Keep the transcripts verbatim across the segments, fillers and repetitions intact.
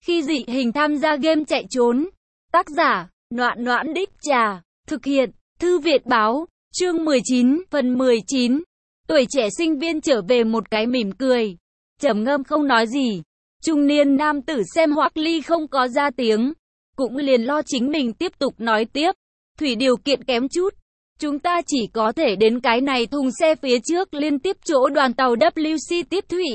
Khi dị hình tham gia game chạy trốn. Tác giả, Noãn Noãn Đích Trà. Thực hiện, Thư viện báo. Chương mười chín, phần mười chín. Tuổi trẻ sinh viên trở về một cái mỉm cười. Trầm ngâm không nói gì. Trung niên nam tử xem Hoắc Ly không có ra tiếng, cũng liền lo chính mình tiếp tục nói tiếp. Thủy điều kiện kém chút. Chúng ta chỉ có thể đến cái này thùng xe phía trước liên tiếp chỗ đoàn tàu W C tiếp thủy.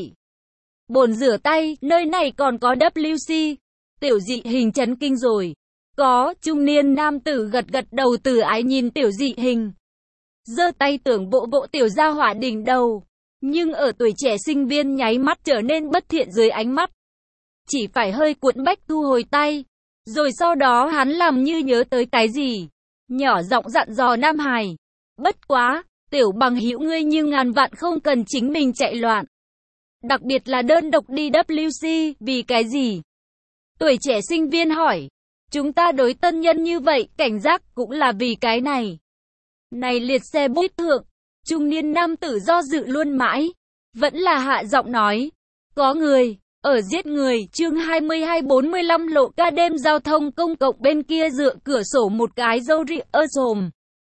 Bồn rửa tay, nơi này còn có W C. Tiểu dị hình chấn kinh rồi. Có, trung niên nam tử gật gật đầu từ ái nhìn tiểu dị hình. Giơ tay tưởng bộ bộ tiểu gia hỏa đỉnh đầu. Nhưng ở tuổi trẻ sinh viên nháy mắt trở nên bất thiện dưới ánh mắt. Chỉ phải hơi cuộn bách thu hồi tay. Rồi sau đó hắn làm như nhớ tới cái gì. Nhỏ giọng dặn dò Nam Hải. Bất quá, tiểu bằng hữu ngươi như ngàn vạn không cần chính mình chạy loạn. Đặc biệt là đơn độc đi W C, vì cái gì? Tuổi trẻ sinh viên hỏi. Chúng ta đối tân nhân như vậy, cảnh giác cũng là vì cái này. Này liệt xe buýt thượng, trung niên nam tử do dự luôn mãi. Vẫn là hạ giọng nói. Có người, ở giết người, chương hai mươi hai bốn mươi lăm lộ ca đêm giao thông công cộng bên kia dựa cửa sổ một cái râu ria ơ sồm.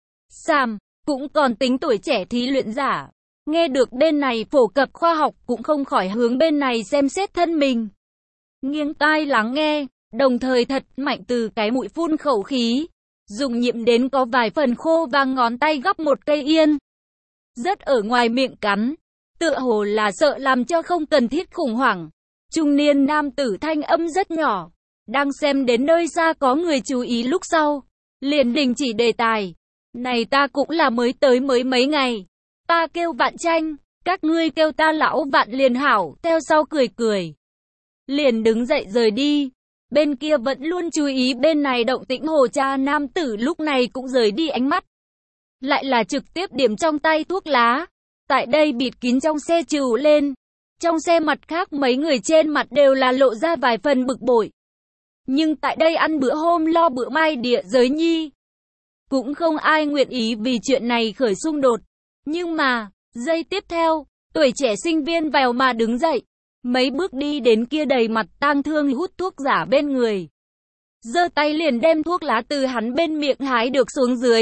Sam, cũng còn tính tuổi trẻ thí luyện giả. Nghe được bên này phổ cập khoa học cũng không khỏi hướng bên này xem xét thân mình. Nghiêng tai lắng nghe, đồng thời thật mạnh từ cái mũi phun khẩu khí. Dùng nhiệm đến có vài phần khô và ngón tay gắp một cây yên. Rất ở ngoài miệng cắn. Tựa hồ là sợ làm cho không cần thiết khủng hoảng. Trung niên nam tử thanh âm rất nhỏ. Đang xem đến nơi xa có người chú ý lúc sau. Liền đình chỉ đề tài. Này ta cũng là mới tới mới mấy ngày. Ta kêu Vạn Tranh. Các ngươi kêu ta lão Vạn liền hảo. Theo sau cười cười. Liền đứng dậy rời đi. Bên kia vẫn luôn chú ý bên này động tĩnh hồ cha nam tử lúc này cũng rời đi ánh mắt. Lại là trực tiếp điểm trong tay thuốc lá. Tại đây bịt kín trong xe trừ lên. Trong xe mặt khác mấy người trên mặt đều là lộ ra vài phần bực bội. Nhưng tại đây ăn bữa hôm lo bữa mai địa giới nhi. Cũng không ai nguyện ý vì chuyện này khởi xung đột. Nhưng mà, giây tiếp theo, tuổi trẻ sinh viên vèo mà đứng dậy. Mấy bước đi đến kia đầy mặt tang thương hút thuốc giả bên người. Giơ tay liền đem thuốc lá từ hắn bên miệng hái được xuống dưới.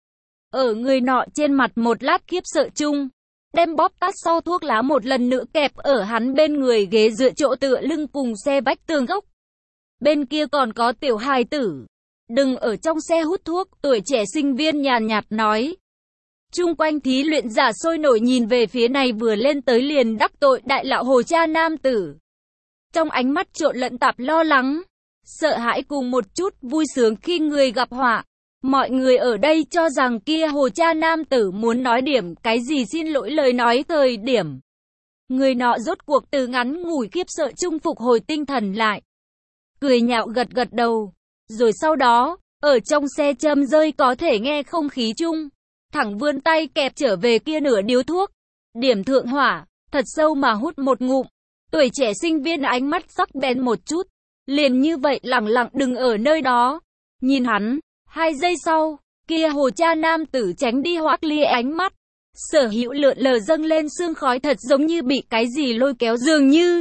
Ở người nọ trên mặt một lát khiếp sợ chung. Đem bóp tắt sau thuốc lá một lần nữa kẹp ở hắn bên người ghế dựa chỗ tựa lưng cùng xe vách tường gốc. Bên kia còn có tiểu hài tử. Đừng ở trong xe hút thuốc, tuổi trẻ sinh viên nhàn nhạt nói. Chung quanh thí luyện giả sôi nổi nhìn về phía này vừa lên tới liền đắc tội đại lão hồ cha nam tử. Trong ánh mắt trộn lẫn tạp lo lắng, sợ hãi cùng một chút vui sướng khi người gặp họa. Mọi người ở đây cho rằng kia hồ cha nam tử muốn nói điểm cái gì xin lỗi lời nói thời điểm. Người nọ rốt cuộc từ ngắn ngủi khiếp sợ chung phục hồi tinh thần lại. Cười nhạo gật gật đầu. Rồi sau đó, ở trong xe châm rơi có thể nghe không khí chung. Thẳng vươn tay kẹp trở về kia nửa điếu thuốc. Điểm thượng hỏa, thật sâu mà hút một ngụm. Tuổi trẻ sinh viên ánh mắt sắc bén một chút. Liền như vậy lặng lặng đứng ở nơi đó. Nhìn hắn. Hai giây sau, kia hồ cha nam tử tránh đi Hoắc Ly ánh mắt. Sở hữu lượn lờ dâng lên sương khói thật giống như bị cái gì lôi kéo dường như.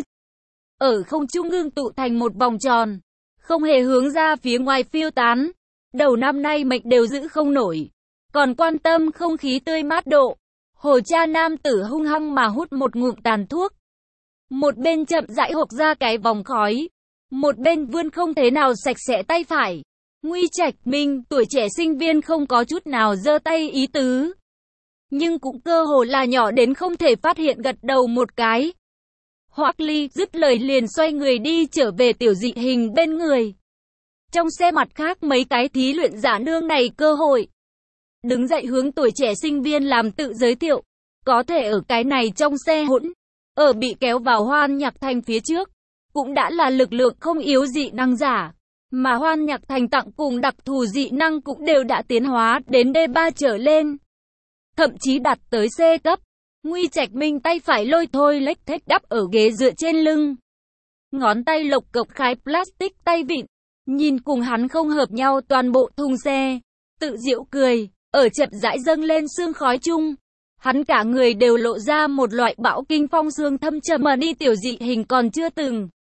Ở không trung ngưng tụ thành một vòng tròn. Không hề hướng ra phía ngoài phiêu tán. Đầu năm nay mệnh đều giữ không nổi. Còn quan tâm không khí tươi mát độ. Hồ cha nam tử hung hăng mà hút một ngụm tàn thuốc. Một bên chậm rãi hộc ra cái vòng khói. Một bên vươn không thế nào sạch sẽ tay phải. Nguy Trạch Minh, tuổi trẻ sinh viên không có chút nào giơ tay ý tứ. Nhưng cũng cơ hồ là nhỏ đến không thể phát hiện gật đầu một cái. Hoắc Ly dứt lời liền xoay người đi trở về tiểu dị hình bên người. Trong xe mặt khác mấy cái thí luyện giả nương này cơ hội. Đứng dậy hướng tuổi trẻ sinh viên làm tự giới thiệu. Có thể ở cái này trong xe hỗn. Ở bị kéo vào Hoan Nhạc Thành phía trước. Cũng đã là lực lượng không yếu dị năng giả. Mà Hoan Nhạc Thành tặng cùng đặc thù dị năng cũng đều đã tiến hóa đến D ba trở lên. Thậm chí đạt tới C cấp. Nguy Trạch Minh tay phải lôi thôi lếch thếch đắp ở ghế dựa trên lưng. Ngón tay lộc cộc khai plastic tay vịn. Nhìn cùng hắn không hợp nhau toàn bộ thùng xe. Tự giễu cười, ở chậm rãi dâng lên sương khói chung. Hắn cả người đều lộ ra một loại bão kinh phong sương thâm trầm mà đi tiểu dị hình còn chưa từng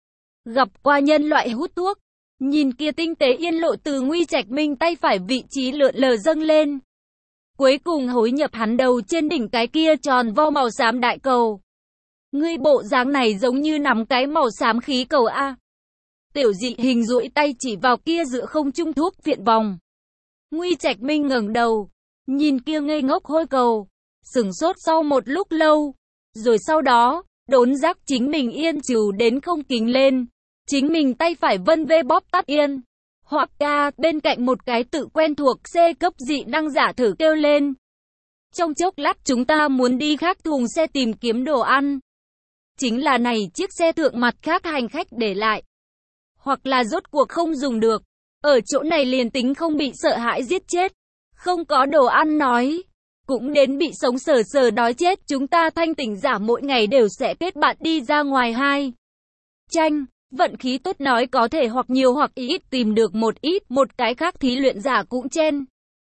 Gặp qua nhân loại hút thuốc, nhìn kia tinh tế yên lộ từ Nguy Trạch Minh tay phải vị trí lượn lờ dâng lên. Cuối cùng hối nhập hắn đầu trên đỉnh cái kia tròn vo màu xám đại cầu. Ngươi bộ dáng này giống như nắm cái màu xám khí cầu A. Tiểu Dị Hình duỗi tay chỉ vào kia giữa không trung thuốc viện vòng. Nguy Trạch Minh ngẩng đầu, nhìn kia ngây ngốc hôi cầu, sửng sốt sau một lúc lâu, rồi sau đó, đốn giác chính mình yên trừ đến không kính lên, chính mình tay phải vân vê bóp tắt yên. Hoặc ca, bên cạnh một cái tự quen thuộc C cấp dị năng giả thử kêu lên. Trong chốc lát chúng ta muốn đi khác thùng xe tìm kiếm đồ ăn. Chính là này chiếc xe thượng mặt khác hành khách để lại. Hoặc là rốt cuộc không dùng được. Ở chỗ này liền tính không bị sợ hãi giết chết. Không có đồ ăn nói. Cũng đến bị sống sờ sờ đói chết. Chúng ta thanh tỉnh giả mỗi ngày đều sẽ kết bạn đi ra ngoài hai. Tranh. Vận khí tốt nói có thể hoặc nhiều hoặc ít tìm được một ít, một cái khác thí luyện giả cũng chen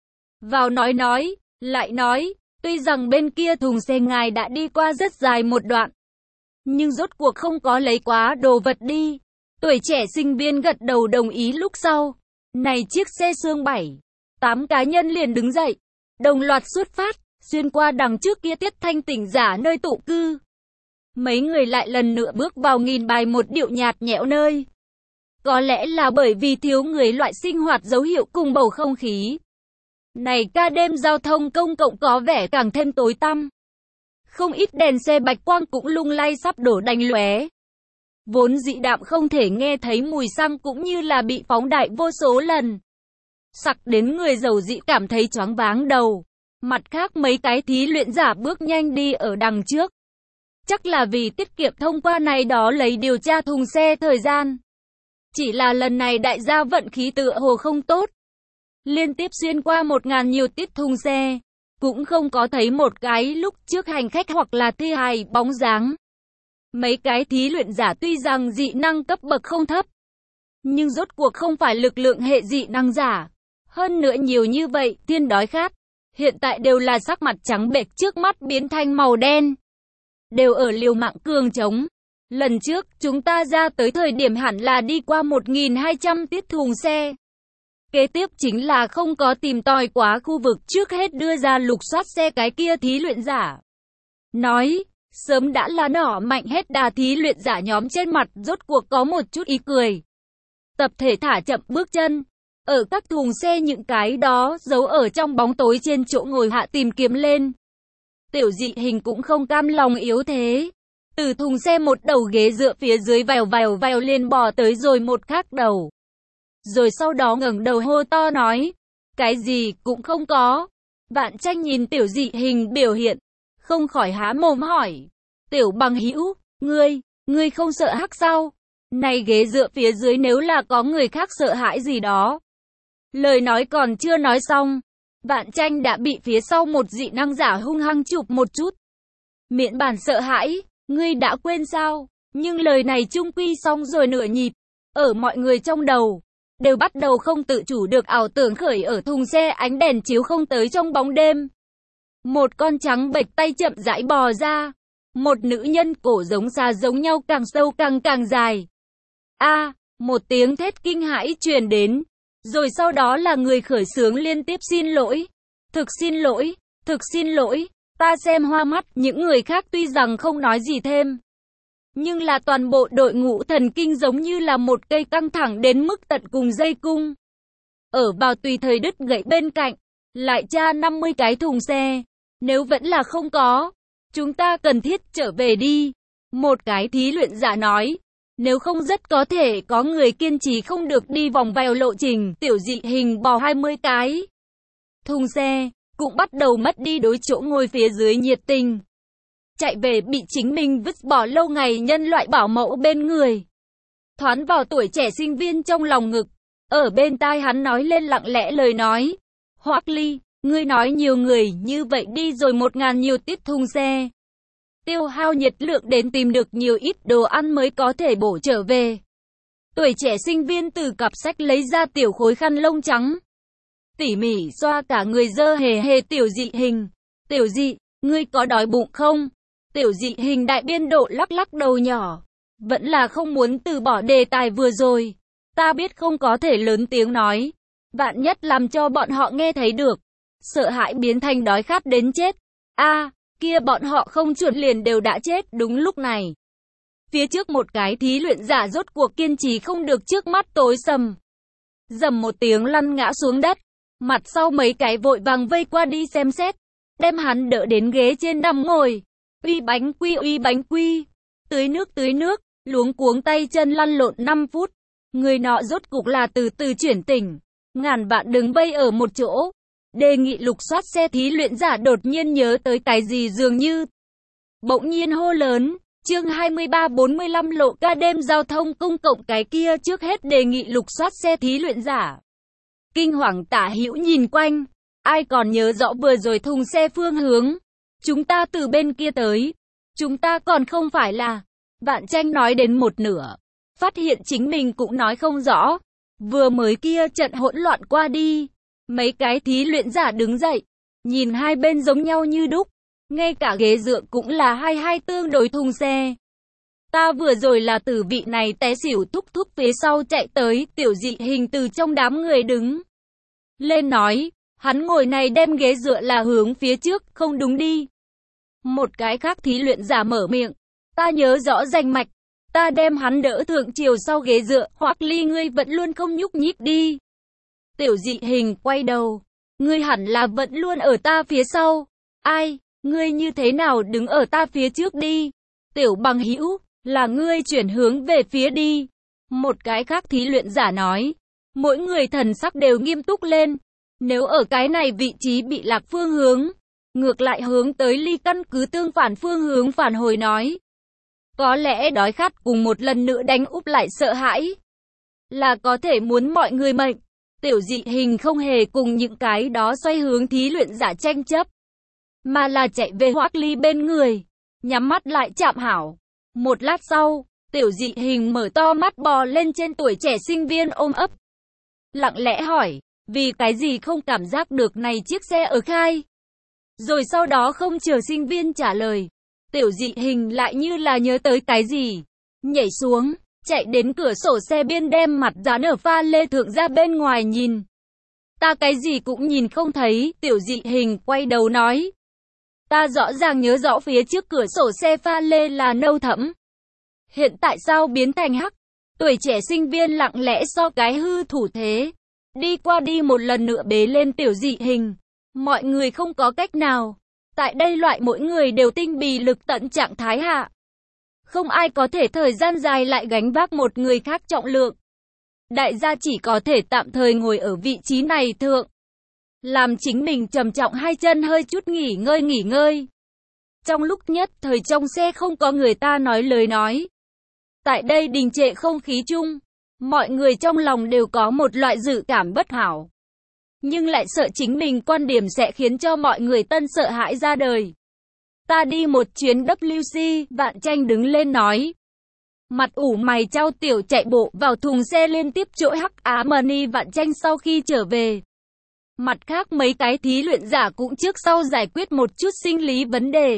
vào nói nói, lại nói, tuy rằng bên kia thùng xe ngài đã đi qua rất dài một đoạn, nhưng rốt cuộc không có lấy quá đồ vật đi. Tuổi trẻ sinh viên gật đầu đồng ý lúc sau, này chiếc xe xương bảy, tám cá nhân liền đứng dậy, đồng loạt xuất phát, xuyên qua đằng trước kia tiết thanh tỉnh giả nơi tụ cư. Mấy người lại lần nữa bước vào nghìn bài một điệu nhạt nhẽo nơi. Có lẽ là bởi vì thiếu người loại sinh hoạt dấu hiệu cùng bầu không khí. Này ca đêm giao thông công cộng có vẻ càng thêm tối tăm. Không ít đèn xe bạch quang cũng lung lay sắp đổ đành lóe. Vốn dị đạm không thể nghe thấy mùi xăng cũng như là bị phóng đại vô số lần. Sặc đến người giàu dị cảm thấy choáng váng đầu. Mặt khác mấy cái thí luyện giả bước nhanh đi ở đằng trước. Chắc là vì tiết kiệm thông qua này đó lấy điều tra thùng xe thời gian. Chỉ là lần này đại gia vận khí tựa hồ không tốt. Liên tiếp xuyên qua một ngàn nhiều tiết thùng xe. Cũng không có thấy một cái lúc trước hành khách hoặc là thi hài bóng dáng. Mấy cái thí luyện giả tuy rằng dị năng cấp bậc không thấp. Nhưng rốt cuộc không phải lực lượng hệ dị năng giả. Hơn nữa nhiều như vậy, tiên đói khát. Hiện tại đều là sắc mặt trắng bệch trước mắt biến thành màu đen. Đều ở liều mạng cường chống. Lần trước, chúng ta ra tới thời điểm hẳn là đi qua một nghìn hai trăm tiết thùng xe. Kế tiếp chính là không có tìm tòi quá khu vực trước hết đưa ra lục soát xe cái kia thí luyện giả. Nói, sớm đã là nỏ mạnh hết đà thí luyện giả nhóm trên mặt rốt cuộc có một chút ý cười. Tập thể thả chậm bước chân. Ở các thùng xe những cái đó giấu ở trong bóng tối trên chỗ ngồi hạ tìm kiếm lên. Tiểu Dị Hình cũng không cam lòng yếu thế. Từ thùng xe một đầu ghế dựa phía dưới vèo vèo vèo lên bò tới rồi một khác đầu. Rồi sau đó ngẩng đầu hô to nói. Cái gì cũng không có. Vạn Tranh nhìn Tiểu Dị Hình biểu hiện. Không khỏi há mồm hỏi. Tiểu bằng hữu, ngươi, ngươi không sợ hắc sao? Này ghế dựa phía dưới nếu là có người khác sợ hãi gì đó. Lời nói còn chưa nói xong. Vạn Tranh đã bị phía sau một dị năng giả hung hăng chụp một chút. Miễn bản sợ hãi, ngươi đã quên sao? Nhưng lời này chung quy xong rồi nửa nhịp. Ở mọi người trong đầu, đều bắt đầu không tự chủ được ảo tưởng khởi ở thùng xe ánh đèn chiếu không tới trong bóng đêm. Một con trắng bệch tay chậm rãi bò ra. Một nữ nhân cổ giống xà giống nhau càng sâu càng càng dài. A, một tiếng thét kinh hãi truyền đến. Rồi sau đó là người khởi xướng liên tiếp xin lỗi. Thực xin lỗi, thực xin lỗi, ta xem hoa mắt. Những người khác tuy rằng không nói gì thêm. Nhưng là toàn bộ đội ngũ thần kinh giống như là một cây căng thẳng đến mức tận cùng dây cung. Ở vào tùy thời đứt gãy bên cạnh. Lại tra năm mươi cái thùng xe. Nếu vẫn là không có, chúng ta cần thiết trở về đi. Một cái thí luyện giả nói. Nếu không rất có thể có người kiên trì không được đi vòng vèo lộ trình. Tiểu Dị Hình bò hai mươi cái thùng xe, cũng bắt đầu mất đi đối chỗ ngồi phía dưới nhiệt tình. Chạy về bị chính mình vứt bỏ lâu ngày nhân loại bảo mẫu bên người. Thoán vào tuổi trẻ sinh viên trong lòng ngực. Ở bên tai hắn nói lên lặng lẽ lời nói. Hoắc Ly, ngươi nói nhiều người như vậy đi rồi một ngàn nhiều tiết thùng xe. Tiêu hao nhiệt lượng đến tìm được nhiều ít đồ ăn mới có thể bổ trở về. Tuổi trẻ sinh viên từ cặp sách lấy ra tiểu khối khăn lông trắng. Tỉ mỉ xoa cả người dơ hề hề Tiểu Dị Hình. Tiểu Dị, ngươi có đói bụng không? Tiểu Dị Hình đại biên độ lắc lắc đầu nhỏ. vẫn là không muốn từ bỏ đề tài vừa rồi. Ta biết không có thể lớn tiếng nói, vạn nhất làm cho bọn họ nghe thấy được, sợ hãi biến thành đói khát đến chết. A, à, kia bọn họ không chuẩn liền đều đã chết. Đúng lúc này, phía trước một cái thí luyện giả rốt cuộc kiên trì không được, trước mắt tối sầm, dầm một tiếng lăn ngã xuống đất. Mặt sau mấy cái vội vàng vây qua đi xem xét, đem hắn đỡ đến ghế trên nằm ngồi. Uy bánh quy, uy bánh quy, tưới nước tưới nước, luống cuống tay chân lăn lộn năm phút. Người nọ rốt cục là từ từ chuyển tỉnh. Ngàn vạn đừng vây ở một chỗ. Đề nghị lục soát xe thí luyện giả đột nhiên nhớ tới cái gì dường như. Bỗng nhiên hô lớn, chương hai mươi ba bốn mươi lăm lộ ca đêm giao thông công cộng cái kia, trước hết đề nghị lục soát xe thí luyện giả. Kinh hoàng Tả Hữu nhìn quanh, ai còn nhớ rõ vừa rồi thùng xe phương hướng. Chúng ta từ bên kia tới, chúng ta còn không phải là. Vạn Tranh nói đến một nửa, phát hiện chính mình cũng nói không rõ. Vừa mới kia trận hỗn loạn qua đi, mấy cái thí luyện giả đứng dậy, nhìn hai bên giống nhau như đúc, ngay cả ghế dựa cũng là hai hai tương đối thùng xe. Ta vừa rồi là từ vị này té xỉu thúc thúc phía sau chạy tới. Tiểu Dị Hình từ trong đám người đứng lên nói, hắn ngồi này đem ghế dựa là hướng phía trước, không đúng đi. Một cái khác thí luyện giả mở miệng, ta nhớ rõ rành mạch, ta đem hắn đỡ thượng chiều sau ghế dựa. Hoắc Ly, ngươi vẫn luôn không nhúc nhích đi. Tiểu Dị Hình quay đầu, ngươi hẳn là vẫn luôn ở ta phía sau. Ai, ngươi như thế nào đứng ở ta phía trước đi. Tiểu Bằng Hữu, là ngươi chuyển hướng về phía đi. Một cái khác thí luyện giả nói, mỗi người thần sắc đều nghiêm túc lên. Nếu ở cái này vị trí bị lạc phương hướng, ngược lại hướng tới ly căn cứ tương phản phương hướng phản hồi nói, có lẽ đói khát cùng một lần nữa đánh úp lại sợ hãi, là có thể muốn mọi người mệnh. Tiểu Dị Hình không hề cùng những cái đó xoay hướng thí luyện giả tranh chấp, mà là chạy về Hoắc Ly bên người, nhắm mắt lại chạm hảo. Một lát sau, Tiểu Dị Hình mở to mắt bò lên trên tuổi trẻ sinh viên ôm ấp, lặng lẽ hỏi, vì cái gì không cảm giác được này chiếc xe ở khai? Rồi sau đó không chờ sinh viên trả lời, Tiểu Dị Hình lại như là nhớ tới cái gì, nhảy xuống, chạy đến cửa sổ xe biên đem mặt dán ở pha lê thượng ra bên ngoài nhìn. Ta cái gì cũng nhìn không thấy. Tiểu Dị Hình quay đầu nói, ta rõ ràng nhớ rõ phía trước cửa sổ xe pha lê là nâu thẫm, hiện tại sao biến thành hắc? Tuổi trẻ sinh viên lặng lẽ so cái hư thủ thế, đi qua đi một lần nữa bế lên Tiểu Dị Hình. Mọi người không có cách nào, tại đây loại mỗi người đều tinh bì lực tận trạng thái hạ, không ai có thể thời gian dài lại gánh vác một người khác trọng lượng. Đại gia chỉ có thể tạm thời ngồi ở vị trí này thượng, làm chính mình trầm trọng hai chân hơi chút nghỉ ngơi nghỉ ngơi. Trong lúc nhất thời trong xe không có người ta nói lời nói. Tại đây đình trệ không khí chung, mọi người trong lòng đều có một loại dự cảm bất hảo, nhưng lại sợ chính mình quan điểm sẽ khiến cho mọi người tân sợ hãi ra đời. Ta đi một chuyến W C, Vạn Tranh đứng lên nói. Mặt ủ mày chau tiểu chạy bộ vào thùng xe liên tiếp chỗ Hắc Á Money. Vạn Tranh sau khi trở về, mặt khác mấy cái thí luyện giả cũng trước sau giải quyết một chút sinh lý vấn đề.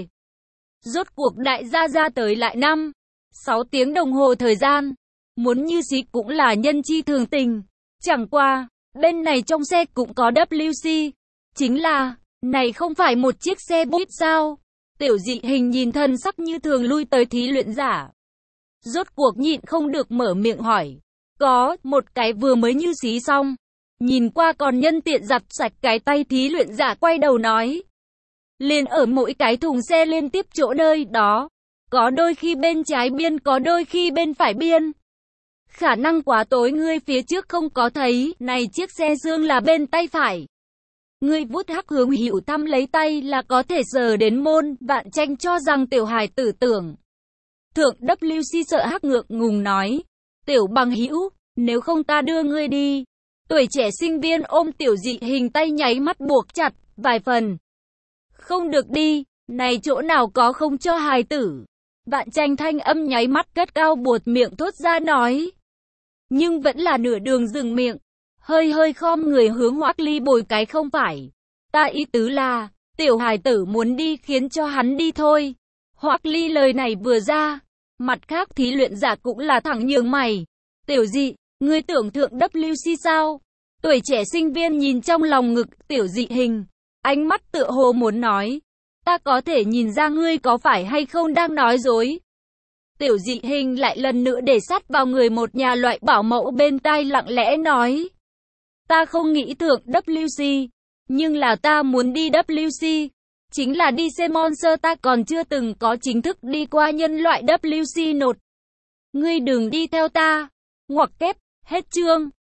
Rốt cuộc đại gia ra tới lại năm, sáu tiếng đồng hồ thời gian, muốn như xí cũng là nhân chi thường tình. Chẳng qua, bên này trong xe cũng có W C, chính là, này không phải một chiếc xe buýt sao? Tiểu Dị Hình nhìn thân sắc như thường lui tới thí luyện giả, rốt cuộc nhịn không được mở miệng hỏi. Có, một cái vừa mới như xí xong, nhìn qua còn nhân tiện giặt sạch cái tay. Thí luyện giả quay đầu nói, liền ở mỗi cái thùng xe liên tiếp chỗ nơi đó, có đôi khi bên trái biên, có đôi khi bên phải biên. Khả năng quá tối ngươi phía trước không có thấy, này chiếc xe dương là bên tay phải. Ngươi vút Hắc hướng Hữu thăm lấy tay là có thể sờ đến môn. Vạn Tranh cho rằng tiểu hài tử tưởng thượng W C sợ Hắc ngượng ngùng nói, Tiểu Bằng Hữu, nếu không ta đưa ngươi đi. Tuổi trẻ sinh viên ôm Tiểu Dị Hình tay nháy mắt buộc chặt vài phần. Không được đi, này chỗ nào có không cho hài tử. Vạn Tranh thanh âm nháy mắt cất cao, buột miệng thốt ra nói, nhưng vẫn là nửa đường dừng miệng, hơi hơi khom người hướng Hoắc Ly bồi cái không phải. Ta ý tứ là, tiểu hài tử muốn đi khiến cho hắn đi thôi. Hoắc Ly lời này vừa ra, Mặt khác thí luyện giả cũng là thẳng nhướng mày. Tiểu dị, ngươi tưởng thượng W C sao? Tuổi trẻ sinh viên nhìn trong lòng ngực tiểu dị hình, ánh mắt tựa hồ muốn nói, ta có thể nhìn ra ngươi có phải hay không đang nói dối. Tiểu dị hình lại lần nữa để sát vào người một nhà loại bảo mẫu bên tai lặng lẽ nói, ta không nghĩ thượng W C, nhưng là ta muốn đi W C. Chính là đi xem monster, ta còn chưa từng có chính thức đi qua nhân loại W C nột. Ngươi đừng đi theo ta. Ngoặc kép, hết chương.